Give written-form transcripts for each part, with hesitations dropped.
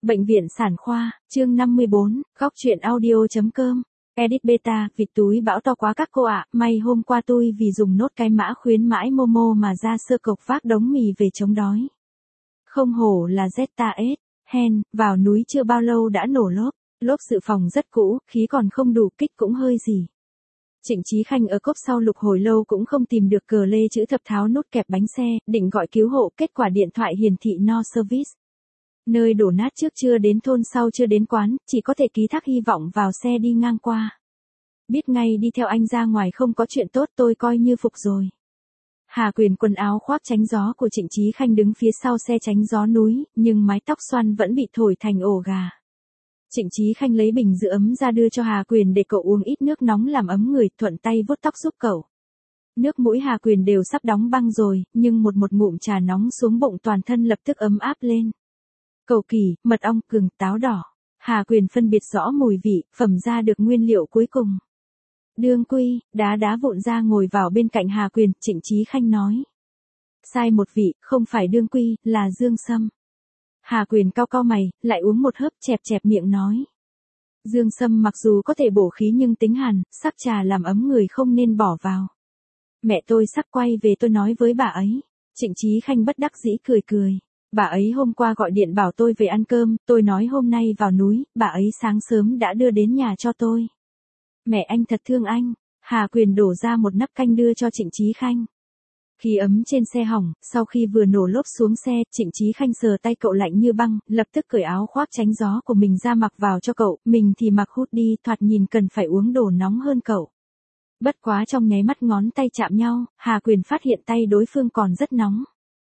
Bệnh viện sản khoa, chương 54, góc truyện audio.com. Edit beta, vịt túi bão to quá các cô ạ, may hôm qua tôi vì dùng nốt cái mã khuyến mãi Momo mà ra sơ cộc vác đống mì về chống đói. Không hổ là ZS, hen, vào núi chưa bao lâu đã nổ lốp dự phòng rất cũ, khí còn không đủ, kích cũng hơi gì. Trịnh Chí Khanh ở cốp sau lục hồi lâu cũng không tìm được cờ lê chữ thập tháo nút kẹp bánh xe, định gọi cứu hộ, kết quả điện thoại hiển thị no service. Nơi đổ nát trước chưa đến thôn sau chưa đến quán, chỉ có thể ký thác hy vọng vào xe đi ngang qua. Biết ngay đi theo anh ra ngoài không có chuyện tốt, tôi coi như phục rồi. Hà Quyền quần áo khoác tránh gió của Trịnh Chí Khanh đứng phía sau xe tránh gió núi, nhưng mái tóc xoăn vẫn bị thổi thành ổ gà. Trịnh Chí Khanh lấy bình giữ ấm ra đưa cho Hà Quyền để cậu uống ít nước nóng làm ấm người, thuận tay vuốt tóc giúp cậu. Nước mũi Hà Quyền đều sắp đóng băng rồi, nhưng một ngụm trà nóng xuống bụng toàn thân lập tức ấm áp lên. Cầu kỳ, mật ong, gừng, táo đỏ. Hà Quyền phân biệt rõ mùi vị, phẩm ra được nguyên liệu cuối cùng. Đương quy, đá vụn ra ngồi vào bên cạnh Hà Quyền, Trịnh Chí Khanh nói. Sai một vị, không phải đương quy, là dương sâm. Hà Quyền cau mày, lại uống một hớp, chẹp miệng nói. Dương sâm mặc dù có thể bổ khí nhưng tính hàn, sắc trà làm ấm người không nên bỏ vào. Mẹ tôi sắp quay về tôi nói với bà ấy. Trịnh Chí Khanh bất đắc dĩ cười. Bà ấy hôm qua gọi điện bảo tôi về ăn cơm, tôi nói hôm nay vào núi, bà ấy sáng sớm đã đưa đến nhà cho tôi. Mẹ anh thật thương anh. Hà Quyền đổ ra một nắp canh đưa cho Trịnh Chí Khanh. Khí ấm trên xe hỏng, sau khi vừa nổ lốp xuống xe, Trịnh Chí Khanh sờ tay cậu lạnh như băng, lập tức cởi áo khoác tránh gió của mình ra mặc vào cho cậu, mình thì mặc hoodie, thoạt nhìn cần phải uống đồ nóng hơn cậu. Bất quá trong nháy mắt ngón tay chạm nhau, Hà Quyền phát hiện tay đối phương còn rất nóng.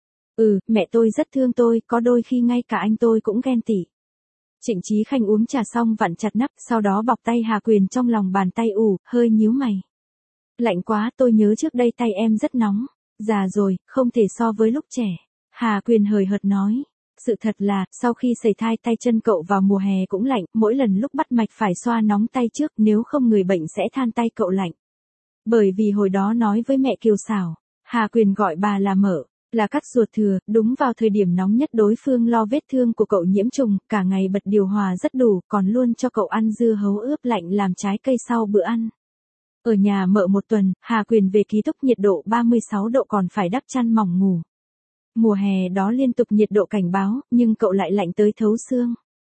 Mẹ tôi rất thương tôi, có đôi khi ngay cả anh tôi cũng ghen tị. Trịnh Chí Khanh uống trà xong vặn chặt nắp, sau đó bọc tay Hà Quyền trong lòng bàn tay hơi nhíu mày. Lạnh quá, tôi nhớ trước đây tay em rất nóng. Già rồi, không thể so với lúc trẻ. Hà Quyền hời hợt nói. Sự thật là, sau khi sẩy thai tay chân cậu vào mùa hè cũng lạnh, mỗi lần lúc bắt mạch phải xoa nóng tay trước, nếu không người bệnh sẽ than tay cậu lạnh. Bởi vì hồi đó nói với mẹ Kiều Xảo, Hà Quyền gọi bà là Mợ, là cắt ruột thừa, đúng vào thời điểm nóng nhất đối phương lo vết thương của cậu nhiễm trùng, cả ngày bật điều hòa rất đủ, còn luôn cho cậu ăn dưa hấu ướp lạnh làm trái cây sau bữa ăn. Ở nhà Mợ một tuần, Hà Quyền về ký túc nhiệt độ 36 độ còn phải đắp chăn mỏng ngủ. Mùa hè đó liên tục nhiệt độ cảnh báo, nhưng cậu lại lạnh tới thấu xương.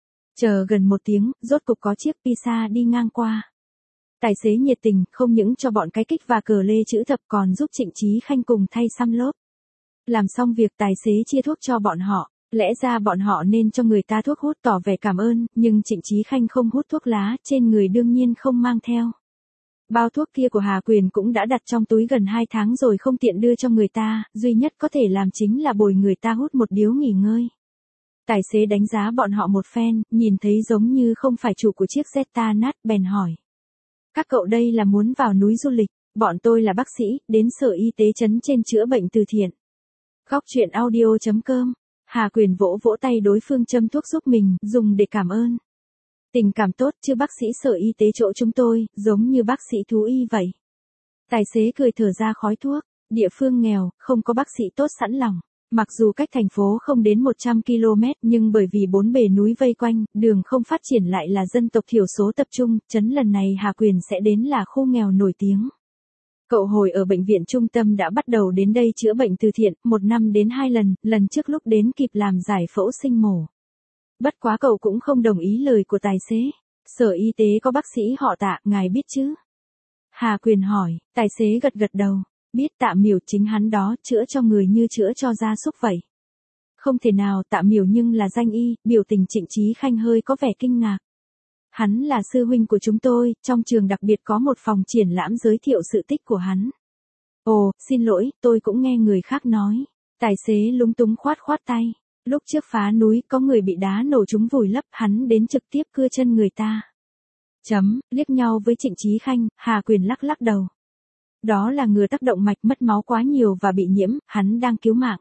Chờ gần 1 tiếng, rốt cục có chiếc pizza đi ngang qua. Tài xế nhiệt tình, không những cho bọn cái kích và cờ lê chữ thập còn giúp Trịnh Chí Khanh cùng thay xăm lốp. Làm xong việc tài xế chia thuốc cho bọn họ, lẽ ra bọn họ nên cho người ta thuốc hút tỏ vẻ cảm ơn, nhưng Trịnh Chí Khanh không hút thuốc lá, trên người đương nhiên không mang theo. Bao thuốc kia của Hà Quyền cũng đã đặt trong túi gần 2 tháng rồi không tiện đưa cho người ta, duy nhất có thể làm chính là bồi người ta hút một điếu nghỉ ngơi. Tài xế đánh giá bọn họ một phen, nhìn thấy giống như không phải chủ của chiếc Jetta nát, bèn hỏi. Các cậu đây là muốn vào núi du lịch, bọn tôi là bác sĩ, đến sở y tế trấn trên chữa bệnh từ thiện. Góc truyện audio.com. Hà Quyền vỗ tay đối phương châm thuốc giúp mình, dùng để cảm ơn. Tình cảm tốt chứ bác sĩ sở y tế chỗ chúng tôi, giống như bác sĩ thú y vậy. Tài xế cười thở ra khói thuốc, địa phương nghèo, không có bác sĩ tốt sẵn lòng. Mặc dù cách thành phố không đến 100 km nhưng bởi vì 4 bề núi vây quanh, đường không phát triển lại là dân tộc thiểu số tập trung, trấn lần này Hà Quyền sẽ đến là khu nghèo nổi tiếng. Cậu hồi ở bệnh viện trung tâm đã bắt đầu đến đây chữa bệnh từ thiện, 1 năm đến 2 lần, lần trước lúc đến kịp làm giải phẫu sinh mổ. Bất quá cậu cũng không đồng ý lời của tài xế. Sở y tế có bác sĩ họ Tạ, ngài biết chứ? Hà Quyền hỏi, tài xế gật đầu. Biết Tạ Miểu, chính hắn đó, chữa cho người như chữa cho gia súc vậy. Không thể nào, Tạ Miểu nhưng là danh y, biểu tình Trịnh Chí Khanh hơi có vẻ kinh ngạc. Hắn là sư huynh của chúng tôi, trong trường đặc biệt có một phòng triển lãm giới thiệu sự tích của hắn. Ồ, xin lỗi, tôi cũng nghe người khác nói. Tài xế lúng túng khoát tay. Lúc trước phá núi có người bị đá nổ trúng vùi lấp, hắn đến trực tiếp cưa chân người ta. Liếc nhau với Trịnh Chí Khanh, Hà Quyền lắc đầu. Đó là ngừa tác động mạch mất máu quá nhiều và bị nhiễm, hắn đang cứu mạng.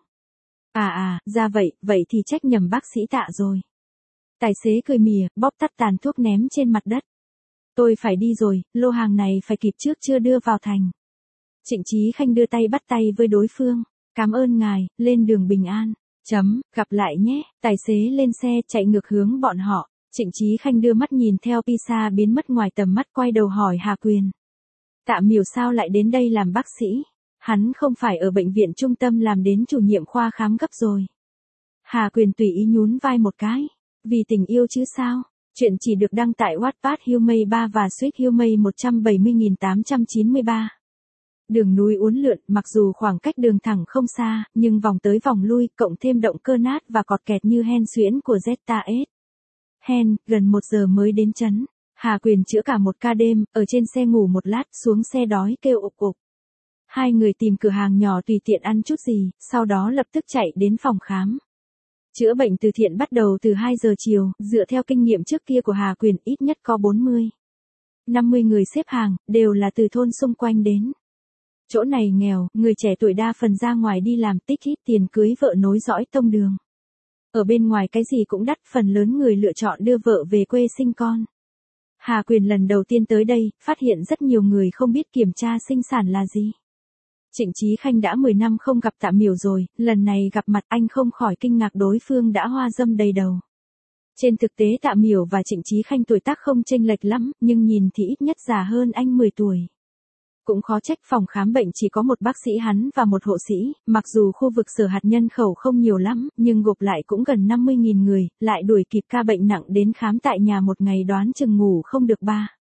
Ra vậy thì trách nhầm bác sĩ Tạ rồi. Tài xế cười mỉa, bóp tắt tàn thuốc ném trên mặt đất. Tôi phải đi rồi, lô hàng này phải kịp trước chưa đưa vào thành. Trịnh Chí Khanh đưa tay bắt tay với đối phương. Cảm ơn ngài, lên đường bình an. Gặp lại nhé, tài xế lên xe chạy ngược hướng bọn họ. Trịnh Chí Khanh đưa mắt nhìn theo Pisa biến mất ngoài tầm mắt, quay đầu hỏi Hà Quyền. Tạ Miểu sao lại đến đây làm bác sĩ? Hắn không phải ở bệnh viện trung tâm làm đến chủ nhiệm khoa khám gấp rồi. Hà Quyền tùy ý nhún vai một cái. Vì tình yêu chứ sao? Chuyện chỉ được đăng tại Wattpad Humay 3 và Sweet Humay 170.893. Đường núi uốn lượn, mặc dù khoảng cách đường thẳng không xa, nhưng vòng tới vòng lui, cộng thêm động cơ nát và cọt kẹt như hen suyễn của ZS. Hen, gần 1 giờ mới đến trấn. Hà Quyền chữa cả một ca đêm, ở trên xe ngủ một lát, xuống xe đói kêu ục ục. Hai người tìm cửa hàng nhỏ tùy tiện ăn chút gì, sau đó lập tức chạy đến phòng khám. Chữa bệnh từ thiện bắt đầu từ 2 giờ chiều, dựa theo kinh nghiệm trước kia của Hà Quyền ít nhất có 40-50 người xếp hàng, đều là từ thôn xung quanh đến. Chỗ này nghèo, người trẻ tuổi đa phần ra ngoài đi làm tích ít tiền cưới vợ nối dõi tông đường. Ở bên ngoài cái gì cũng đắt, phần lớn người lựa chọn đưa vợ về quê sinh con. Hà Quyền lần đầu tiên tới đây, phát hiện rất nhiều người không biết kiểm tra sinh sản là gì. Trịnh Chí Khanh đã 10 năm không gặp Tạ Miểu rồi, lần này gặp mặt anh không khỏi kinh ngạc đối phương đã hoa râm đầy đầu. Trên thực tế Tạ Miểu và Trịnh Chí Khanh tuổi tác không chênh lệch lắm, nhưng nhìn thì ít nhất già hơn anh 10 tuổi. Cũng khó trách phòng khám bệnh chỉ có một bác sĩ hắn và một hộ sĩ, mặc dù khu vực Sở Hạt nhân khẩu không nhiều lắm, nhưng gộp lại cũng gần 50.000 người, lại đuổi kịp ca bệnh nặng đến khám tại nhà một ngày đoán chừng ngủ không được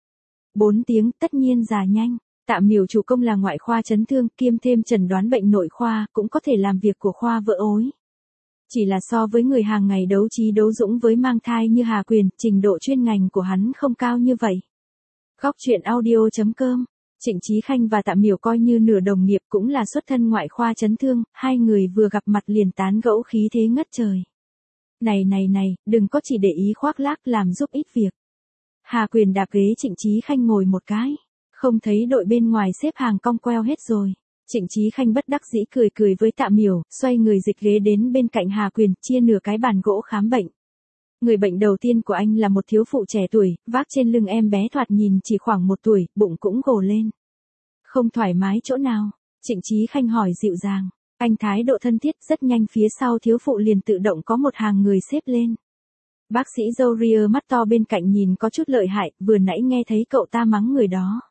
3-4 tiếng, tất nhiên già nhanh. Tạ Miểu chủ công là ngoại khoa chấn thương, kiêm thêm chẩn đoán bệnh nội khoa, cũng có thể làm việc của khoa vỡ ối. Chỉ là so với người hàng ngày đấu trí đấu dũng với mang thai như Hà Quyền, trình độ chuyên ngành của hắn không cao như vậy. Góc truyện audio.com. Trịnh Chí Khanh và Tạ Miểu coi như nửa đồng nghiệp, cũng là xuất thân ngoại khoa chấn thương, hai người vừa gặp mặt liền tán gẫu khí thế ngất trời. Này, đừng có chỉ để ý khoác lác làm giúp ít việc. Hà Quyền đạp ghế Trịnh Chí Khanh ngồi một cái. Không thấy đội bên ngoài xếp hàng cong queo hết rồi. Trịnh Chí Khanh bất đắc dĩ cười với Tạ Miểu, xoay người dịch ghế đến bên cạnh Hà Quyền, chia nửa cái bàn gỗ khám bệnh. Người bệnh đầu tiên của anh là một thiếu phụ trẻ tuổi, vác trên lưng em bé thoạt nhìn chỉ khoảng 1 tuổi, bụng cũng gồ lên. Không thoải mái chỗ nào? Trịnh Chí Khanh hỏi dịu dàng. Anh thái độ thân thiết, rất nhanh phía sau thiếu phụ liền tự động có một hàng người xếp lên. Bác sĩ Jourier mắt to bên cạnh nhìn có chút lợi hại, vừa nãy nghe thấy cậu ta mắng người đó.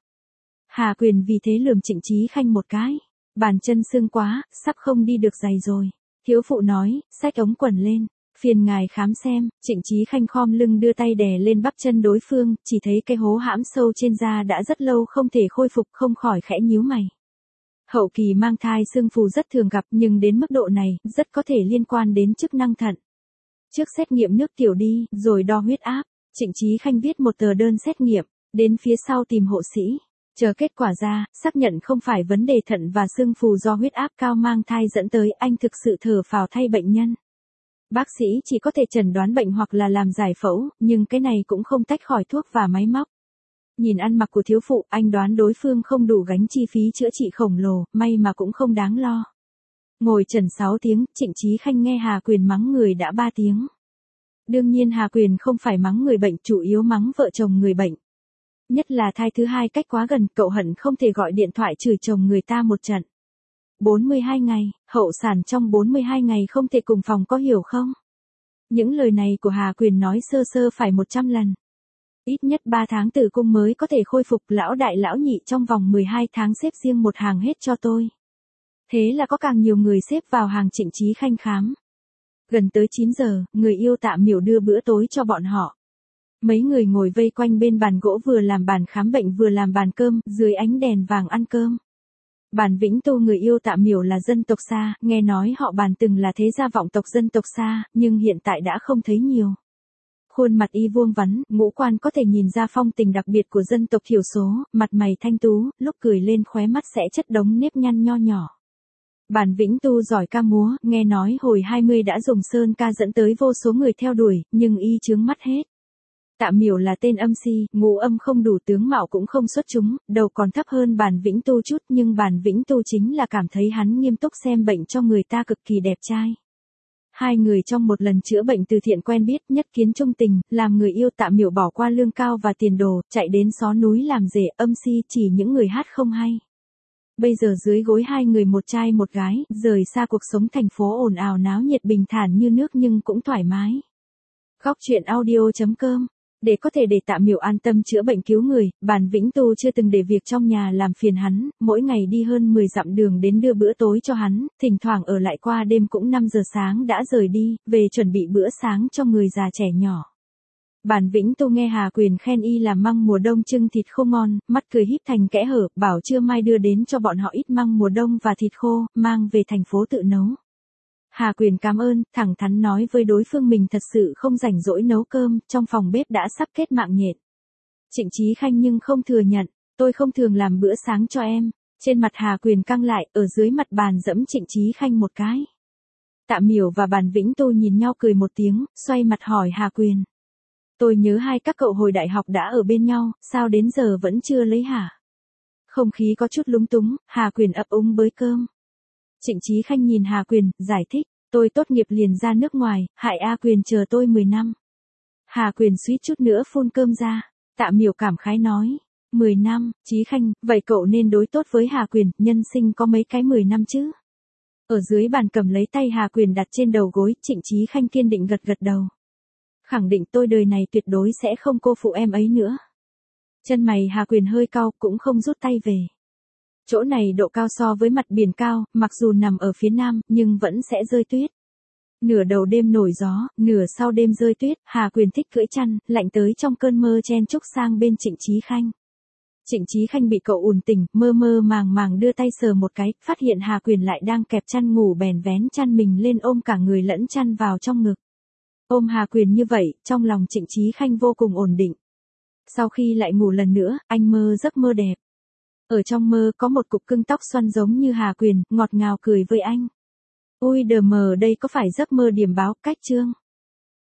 Hà Quyền vì thế lườm Trịnh Chí Khanh một cái. Bàn chân sưng quá, sắp không đi được giày rồi. Thiếu phụ nói, xách ống quần lên. Phiền ngài khám xem. Trịnh Chí Khanh khom lưng đưa tay đè lên bắp chân đối phương, chỉ thấy cái hố hãm sâu trên da đã rất lâu không thể khôi phục, không khỏi khẽ nhíu mày. Hậu kỳ mang thai sưng phù rất thường gặp, nhưng đến mức độ này, rất có thể liên quan đến chức năng thận. Trước xét nghiệm nước tiểu đi, rồi đo huyết áp. Trịnh Chí Khanh viết một tờ đơn xét nghiệm, đến phía sau tìm hộ sĩ. Chờ kết quả ra, xác nhận không phải vấn đề thận và sưng phù do huyết áp cao mang thai dẫn tới, anh thực sự thở phào thay bệnh nhân. Bác sĩ chỉ có thể chẩn đoán bệnh hoặc là làm giải phẫu, nhưng cái này cũng không tách khỏi thuốc và máy móc. Nhìn ăn mặc của thiếu phụ, anh đoán đối phương không đủ gánh chi phí chữa trị khổng lồ, may mà cũng không đáng lo. Ngồi chẩn 6 tiếng, Trịnh Chí Khanh nghe Hà Quyền mắng người đã 3 tiếng. Đương nhiên Hà Quyền không phải mắng người bệnh, chủ yếu mắng vợ chồng người bệnh. Nhất là thai thứ hai cách quá gần, cậu hận không thể gọi điện thoại chửi chồng người ta một trận. 42 ngày, hậu sản trong 42 ngày không thể cùng phòng có hiểu không? Những lời này của Hà Quyền nói sơ sơ phải 100 lần. Ít nhất 3 tháng tử cung mới có thể khôi phục, lão đại lão nhị trong vòng 12 tháng xếp riêng một hàng hết cho tôi. Thế là có càng nhiều người xếp vào hàng Trịnh Chí Khanh khám. Gần tới 9 giờ, người yêu Tạ Miểu đưa bữa tối cho bọn họ. Mấy người ngồi vây quanh bên bàn gỗ vừa làm bàn khám bệnh vừa làm bàn cơm, dưới ánh đèn vàng ăn cơm. Bàn Vĩnh Tu người yêu Tạ Miểu là dân tộc Sa, nghe nói họ Bàn từng là thế gia vọng tộc dân tộc Sa, nhưng hiện tại đã không thấy nhiều. Khuôn mặt y vuông vắn, ngũ quan có thể nhìn ra phong tình đặc biệt của dân tộc thiểu số, mặt mày thanh tú, lúc cười lên khóe mắt sẽ chất đống nếp nhăn nho nhỏ. Bàn Vĩnh Tu giỏi ca múa, nghe nói hồi 20 đã dùng sơn ca dẫn tới vô số người theo đuổi, nhưng y chướng mắt hết. Tạ Miểu là tên âm si, ngũ âm không đủ, tướng mạo cũng không xuất chúng, đầu còn thấp hơn Bàn Vĩnh Tu chút, nhưng Bàn Vĩnh Tu chính là cảm thấy hắn nghiêm túc xem bệnh cho người ta cực kỳ đẹp trai. Hai người trong một lần chữa bệnh từ thiện quen biết, nhất kiến trung tình, làm người yêu Tạ Miểu bỏ qua lương cao và tiền đồ, chạy đến xó núi làm rể, âm si chỉ những người hát không hay. Bây giờ dưới gối hai người một trai một gái, rời xa cuộc sống thành phố ồn ào náo nhiệt bình thản như nước nhưng cũng thoải mái. Góc truyện audio.com. Để có thể để Tạ Miểu an tâm chữa bệnh cứu người, Bàn Vĩnh Tu chưa từng để việc trong nhà làm phiền hắn, mỗi ngày đi hơn 10 dặm đường đến đưa bữa tối cho hắn, thỉnh thoảng ở lại qua đêm cũng 5 giờ sáng đã rời đi, về chuẩn bị bữa sáng cho người già trẻ nhỏ. Bàn Vĩnh Tu nghe Hà Quyền khen y làm măng mùa đông trưng thịt khô ngon, mắt cười híp thành kẽ hở, bảo trưa mai đưa đến cho bọn họ ít măng mùa đông và thịt khô, mang về thành phố tự nấu. Hà Quyền cảm ơn, thẳng thắn nói với đối phương mình thật sự không rảnh rỗi nấu cơm, trong phòng bếp đã sắp kết mạng nhện. Trịnh Chí Khanh nhưng không thừa nhận, tôi không thường làm bữa sáng cho em. Trên mặt Hà Quyền căng lại, ở dưới mặt bàn dẫm Trịnh Chí Khanh một cái. Tạ Miểu và Bàn Vĩnh Tu nhìn nhau cười một tiếng, xoay mặt hỏi Hà Quyền. Tôi nhớ hai các cậu hồi đại học đã ở bên nhau, sao đến giờ vẫn chưa lấy hả? Không khí có chút lúng túng, Hà Quyền ấp úng bới cơm. Trịnh Chí Khanh nhìn Hà Quyền, giải thích, tôi tốt nghiệp liền ra nước ngoài, hại A Quyền chờ tôi 10 năm. Hà Quyền suýt chút nữa phun cơm ra, Tạ Miểu cảm khái nói, 10 năm, Chí Khanh, vậy cậu nên đối tốt với Hà Quyền, nhân sinh có mấy cái 10 năm chứ? Ở dưới bàn cầm lấy tay Hà Quyền đặt trên đầu gối, Trịnh Chí Khanh kiên định gật gật đầu. Khẳng định tôi đời này tuyệt đối sẽ không cô phụ em ấy nữa. Chân mày Hà Quyền hơi cau, cũng không rút tay về. Chỗ này độ cao so với mặt biển cao, mặc dù nằm ở phía nam, nhưng vẫn sẽ rơi tuyết. Nửa đầu đêm nổi gió, nửa sau đêm rơi tuyết, Hà Quyền thích cưỡi chăn, lạnh tới trong cơn mơ chen chúc sang bên Trịnh Chí Khanh. Trịnh Chí Khanh bị cậu ùn tỉnh, mơ mơ màng màng đưa tay sờ một cái, phát hiện Hà Quyền lại đang kẹp chăn ngủ bèn vén chăn mình lên ôm cả người lẫn chăn vào trong ngực. Ôm Hà Quyền như vậy, trong lòng Trịnh Chí Khanh vô cùng ổn định. Sau khi lại ngủ lần nữa, anh mơ giấc mơ đẹp. Ở trong mơ có một cục cưng tóc xoăn giống như Hà Quyền, ngọt ngào cười với anh. Ôi đờ mờ đây có phải giấc mơ điểm báo cách chương?